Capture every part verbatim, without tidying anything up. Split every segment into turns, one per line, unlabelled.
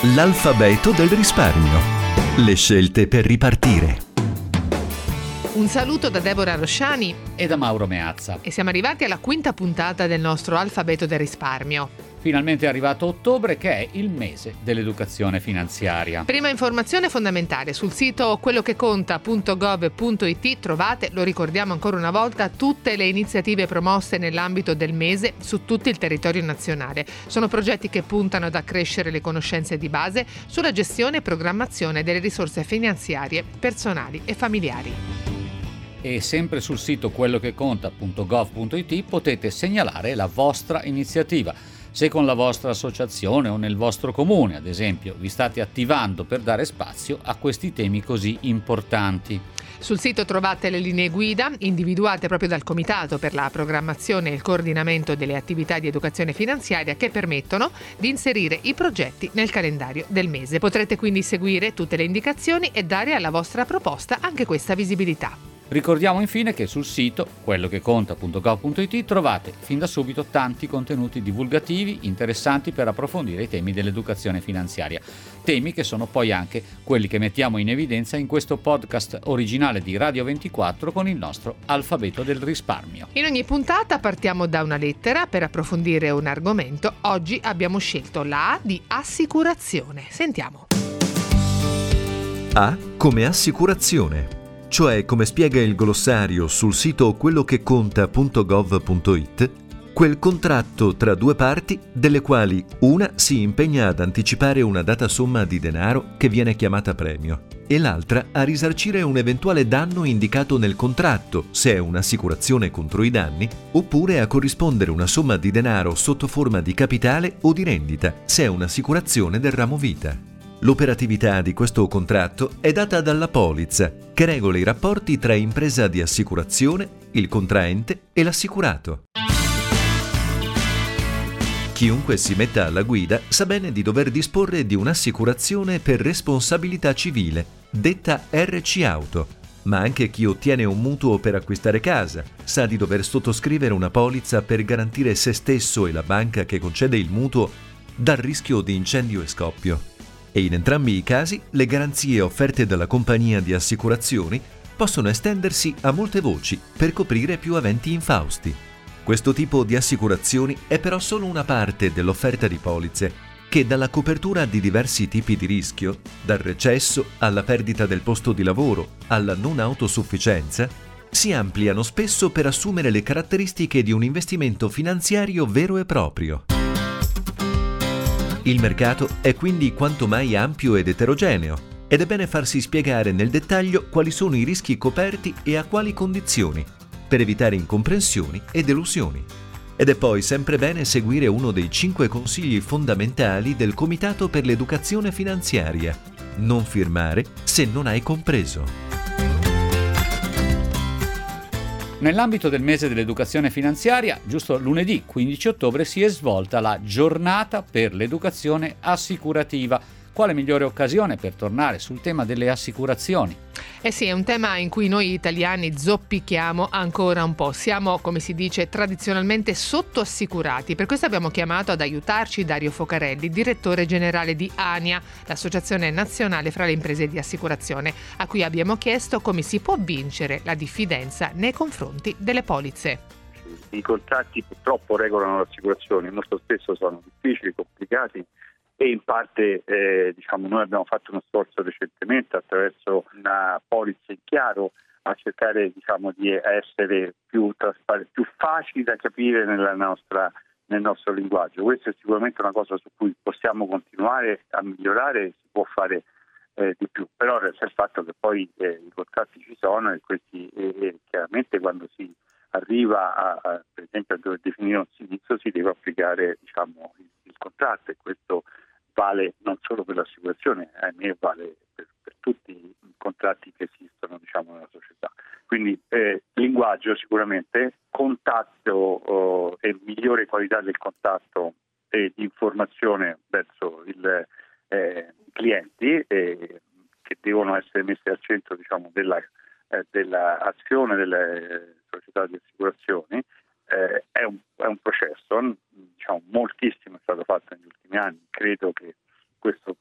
L'alfabeto del risparmio. Le scelte per ripartire.
Un saluto da Deborah Rosciani
e da Mauro Meazza.
E siamo arrivati alla quinta puntata del nostro Alfabeto del risparmio.
Finalmente è arrivato ottobre, che è il mese dell'educazione finanziaria.
Prima informazione fondamentale: sul sito quellocheconta punto gov punto it trovate, lo ricordiamo ancora una volta, tutte le iniziative promosse nell'ambito del mese su tutto il territorio nazionale. Sono progetti che puntano ad accrescere le conoscenze di base sulla gestione e programmazione delle risorse finanziarie, personali e familiari.
E sempre sul sito quellocheconta punto gov punto it potete segnalare la vostra iniziativa. Se con la vostra associazione o nel vostro comune, ad esempio, vi state attivando per dare spazio a questi temi così importanti.
Sul sito trovate le linee guida individuate proprio dal Comitato per la programmazione e il coordinamento delle attività di educazione finanziaria, che permettono di inserire i progetti nel calendario del mese. Potrete quindi seguire tutte le indicazioni e dare alla vostra proposta anche questa visibilità.
Ricordiamo infine che sul sito quellocheconta punto gov punto it trovate fin da subito tanti contenuti divulgativi interessanti per approfondire i temi dell'educazione finanziaria, temi che sono poi anche quelli che mettiamo in evidenza in questo podcast originale di Radio ventiquattro con il nostro Alfabeto del risparmio.
In ogni puntata partiamo da una lettera per approfondire un argomento. Oggi abbiamo scelto la A di assicurazione. Sentiamo.
A come assicurazione. Cioè, come spiega il glossario sul sito quellocheconta punto gov punto it, quel contratto tra due parti delle quali una si impegna ad anticipare una data somma di denaro che viene chiamata premio e l'altra a risarcire un eventuale danno indicato nel contratto, se è un'assicurazione contro i danni, oppure a corrispondere una somma di denaro sotto forma di capitale o di rendita, se è un'assicurazione del ramo vita. L'operatività di questo contratto è data dalla polizza, che regola i rapporti tra impresa di assicurazione, il contraente e l'assicurato. Chiunque si metta alla guida sa bene di dover disporre di un'assicurazione per responsabilità civile, detta R C Auto, ma anche chi ottiene un mutuo per acquistare casa sa di dover sottoscrivere una polizza per garantire se stesso e la banca che concede il mutuo dal rischio di incendio e scoppio. E in entrambi i casi le garanzie offerte dalla compagnia di assicurazioni possono estendersi a molte voci per coprire più eventi infausti. Questo tipo di assicurazioni è però solo una parte dell'offerta di polizze che, dalla copertura di diversi tipi di rischio, dal recesso alla perdita del posto di lavoro alla non autosufficienza, si ampliano spesso per assumere le caratteristiche di un investimento finanziario vero e proprio. Il mercato è quindi quanto mai ampio ed eterogeneo ed è bene farsi spiegare nel dettaglio quali sono i rischi coperti e a quali condizioni, per evitare incomprensioni e delusioni. Ed è poi sempre bene seguire uno dei cinque consigli fondamentali del Comitato per l'Educazione Finanziaria: non firmare se non hai compreso.
Nell'ambito del mese dell'educazione finanziaria, giusto lunedì quindici ottobre si è svolta la giornata per l'educazione assicurativa. Quale migliore occasione per tornare sul tema delle assicurazioni?
Eh sì, è un tema in cui noi italiani zoppichiamo ancora un po'. Siamo, come si dice, tradizionalmente sottoassicurati. Per questo abbiamo chiamato ad aiutarci Dario Focarelli, direttore generale di ANIA, l'Associazione Nazionale fra le Imprese di Assicurazione, a cui abbiamo chiesto come si può vincere la diffidenza nei confronti delle polizze.
I contratti purtroppo regolano le assicurazioni, molto spesso sono difficili, complicati, e in parte eh, diciamo noi abbiamo fatto uno sforzo recentemente attraverso una polizza in chiaro a cercare diciamo di essere più trasparenti, più facili da capire nella nostra, nel nostro linguaggio. Questa è sicuramente una cosa su cui possiamo continuare a migliorare, si può fare eh, di più, però resta il fatto che poi eh, i contratti ci sono e questi eh, eh, chiaramente quando si arriva a, a, per esempio a dover definire un sinistro si deve applicare diciamo il, il contratto, e questo vale non solo per l'assicurazione, ahimè vale per, per tutti i contratti che esistono diciamo nella società. Quindi eh, linguaggio sicuramente, contatto oh, e migliore qualità del contatto e di informazione verso il, eh, i clienti eh, che devono essere messi al centro diciamo della, eh, dell'azione delle società di assicurazioni. Eh, è, un, è un processo, diciamo moltissimo è stato fatto negli ultimi anni, credo che questo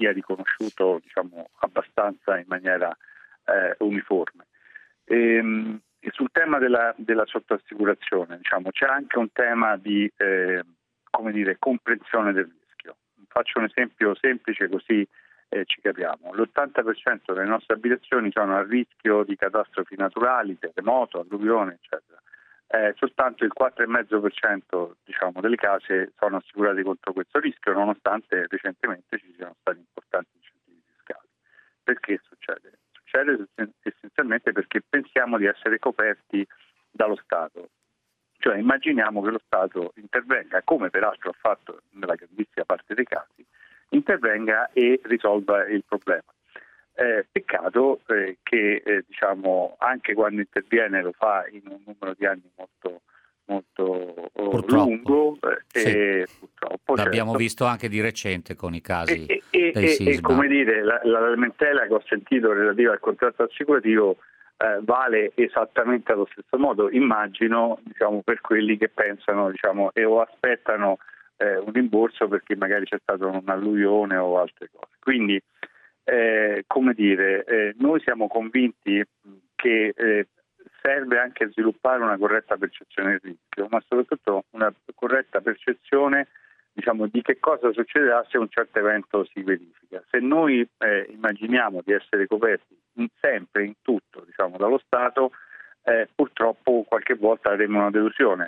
sia riconosciuto, diciamo, abbastanza in maniera eh, uniforme. E, e sul tema della, della sottoassicurazione, diciamo, c'è anche un tema di eh, come dire, comprensione del rischio. Faccio un esempio semplice così eh, ci capiamo. L'ottanta per cento delle nostre abitazioni sono a rischio di catastrofi naturali, terremoto, alluvione, eccetera. Eh, soltanto il quattro virgola cinque per cento, diciamo, delle case sono assicurate contro questo rischio, nonostante recentemente ci siano stati importanti incentivi fiscali. Perché succede? Succede essenzialmente perché pensiamo di essere coperti dallo Stato. Cioè immaginiamo che lo Stato intervenga, come peraltro ha fatto nella grandissima parte dei casi, intervenga e risolva il problema. Eh, peccato eh, che eh, diciamo, anche quando interviene lo fa in un numero di anni molto, molto
purtroppo.
lungo eh,
sì.
e purtroppo
l'abbiamo
certo.
visto anche di recente con i casi
e, e,
del
e,
sisma.
E come dire, la, la lamentela che ho sentito relativa al contratto assicurativo eh, vale esattamente allo stesso modo, immagino, diciamo, per quelli che pensano, diciamo, e o aspettano eh, un rimborso perché magari c'è stato un'alluvione o altre cose. Quindi Eh, come dire, eh, noi siamo convinti che eh, serve anche sviluppare una corretta percezione del rischio, ma soprattutto una corretta percezione, diciamo, di che cosa succederà se un certo evento si verifica. Se noi eh, immaginiamo di essere coperti in, sempre, in tutto, diciamo, dallo Stato, eh, purtroppo qualche volta avremo una delusione.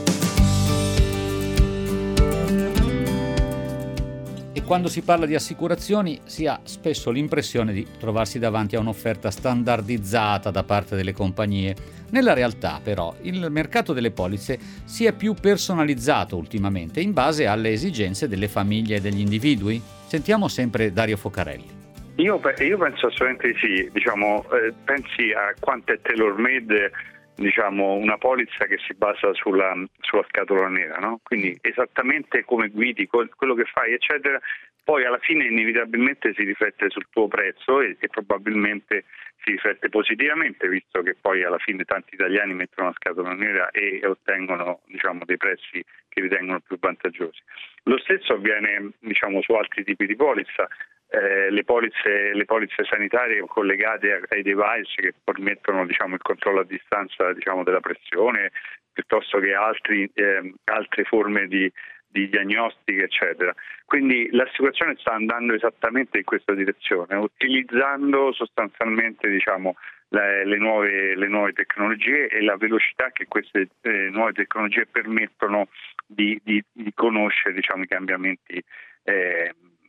E quando si parla di assicurazioni si ha spesso l'impressione di trovarsi davanti a un'offerta standardizzata da parte delle compagnie. Nella realtà, però, il mercato delle polizze si è più personalizzato ultimamente in base alle esigenze delle famiglie e degli individui. Sentiamo sempre Dario Focarelli.
Io, io penso assolutamente di sì. Diciamo, eh, pensi a quanto è tailor-made, diciamo, una polizza che si basa sulla, sulla scatola nera, no? Quindi esattamente come guidi, quello che fai, eccetera, poi alla fine inevitabilmente si riflette sul tuo prezzo e, e probabilmente si riflette positivamente, visto che poi alla fine tanti italiani mettono la scatola nera e, e ottengono, diciamo, dei prezzi che ritengono più vantaggiosi. Lo stesso avviene, diciamo, su altri tipi di polizza. Eh, le polizze, le polizze sanitarie collegate ai device che permettono, diciamo, il controllo a distanza, diciamo, della pressione, piuttosto che altri, eh, altre forme di, di diagnostica, eccetera. Quindi l'assicurazione sta andando esattamente in questa direzione, utilizzando sostanzialmente, diciamo, le, le, nuove, le nuove tecnologie e la velocità che queste eh, nuove tecnologie permettono di, di, di conoscere, diciamo, i cambiamenti eh,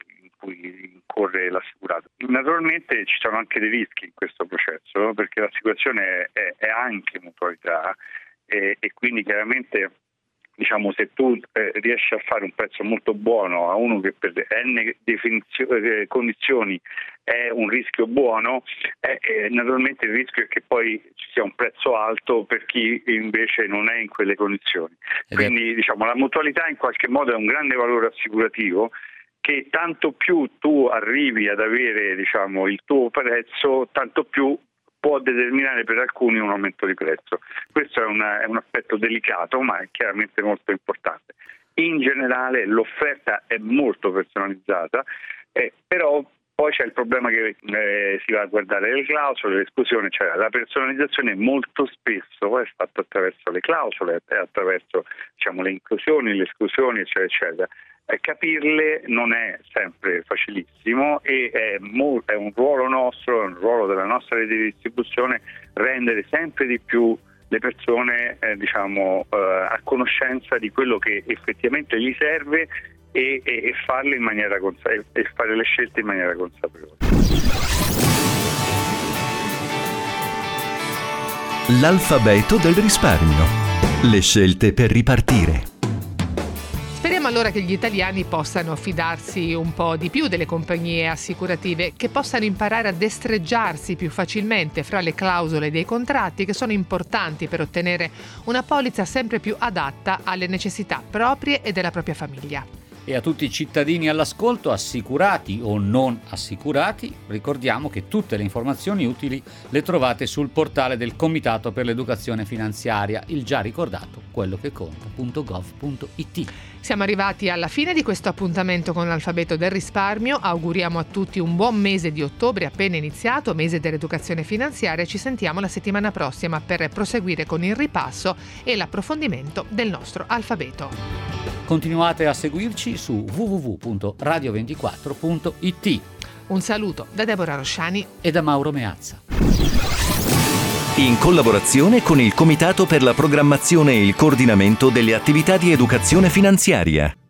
cui incorre l'assicurato. Naturalmente ci sono anche dei rischi in questo processo, perché l'assicurazione è, è anche mutualità e, e quindi chiaramente, diciamo, se tu eh, riesci a fare un prezzo molto buono a uno che per n eh, condizioni è un rischio buono, eh, eh, naturalmente il rischio è che poi ci sia un prezzo alto per chi invece non è in quelle condizioni. Ed quindi è... diciamo, la mutualità in qualche modo è un grande valore assicurativo che tanto più tu arrivi ad avere, diciamo, il tuo prezzo, tanto più può determinare per alcuni un aumento di prezzo. Questo è, una, è un aspetto delicato, ma è chiaramente molto importante. In generale l'offerta è molto personalizzata, eh, però poi c'è il problema che eh, si va a guardare le clausole, l'esclusione, cioè la personalizzazione molto spesso è fatta attraverso le clausole, attraverso, diciamo, le inclusioni, le esclusioni, eccetera, eccetera. Eh, capirle non è sempre facilissimo e è, mo- è un ruolo nostro, è un ruolo della nostra rete di distribuzione rendere sempre di più le persone eh, diciamo eh, a conoscenza di quello che effettivamente gli serve e, e, e farle in maniera consa- e fare le scelte in maniera consapevole.
L'alfabeto del risparmio. Le scelte per ripartire.
Speriamo allora che gli italiani possano fidarsi un po' di più delle compagnie assicurative, che possano imparare a destreggiarsi più facilmente fra le clausole dei contratti che sono importanti per ottenere una polizza sempre più adatta alle necessità proprie e della propria famiglia.
E a tutti i cittadini all'ascolto, assicurati o non assicurati, ricordiamo che tutte le informazioni utili le trovate sul portale del Comitato per l'Educazione Finanziaria, il già ricordato quello che conta punto gov punto it.
Siamo arrivati alla fine di questo appuntamento con l'Alfabeto del Risparmio. Auguriamo a tutti un buon mese di ottobre appena iniziato, mese dell'educazione finanziaria. Ci sentiamo la settimana prossima per proseguire con il ripasso e l'approfondimento del nostro alfabeto.
Continuate a seguirci su w w w punto radio ventiquattro punto it.
Un saluto da Deborah Rosciani
e da Mauro Meazza.
In collaborazione con il Comitato per la programmazione e il coordinamento delle attività di educazione finanziaria.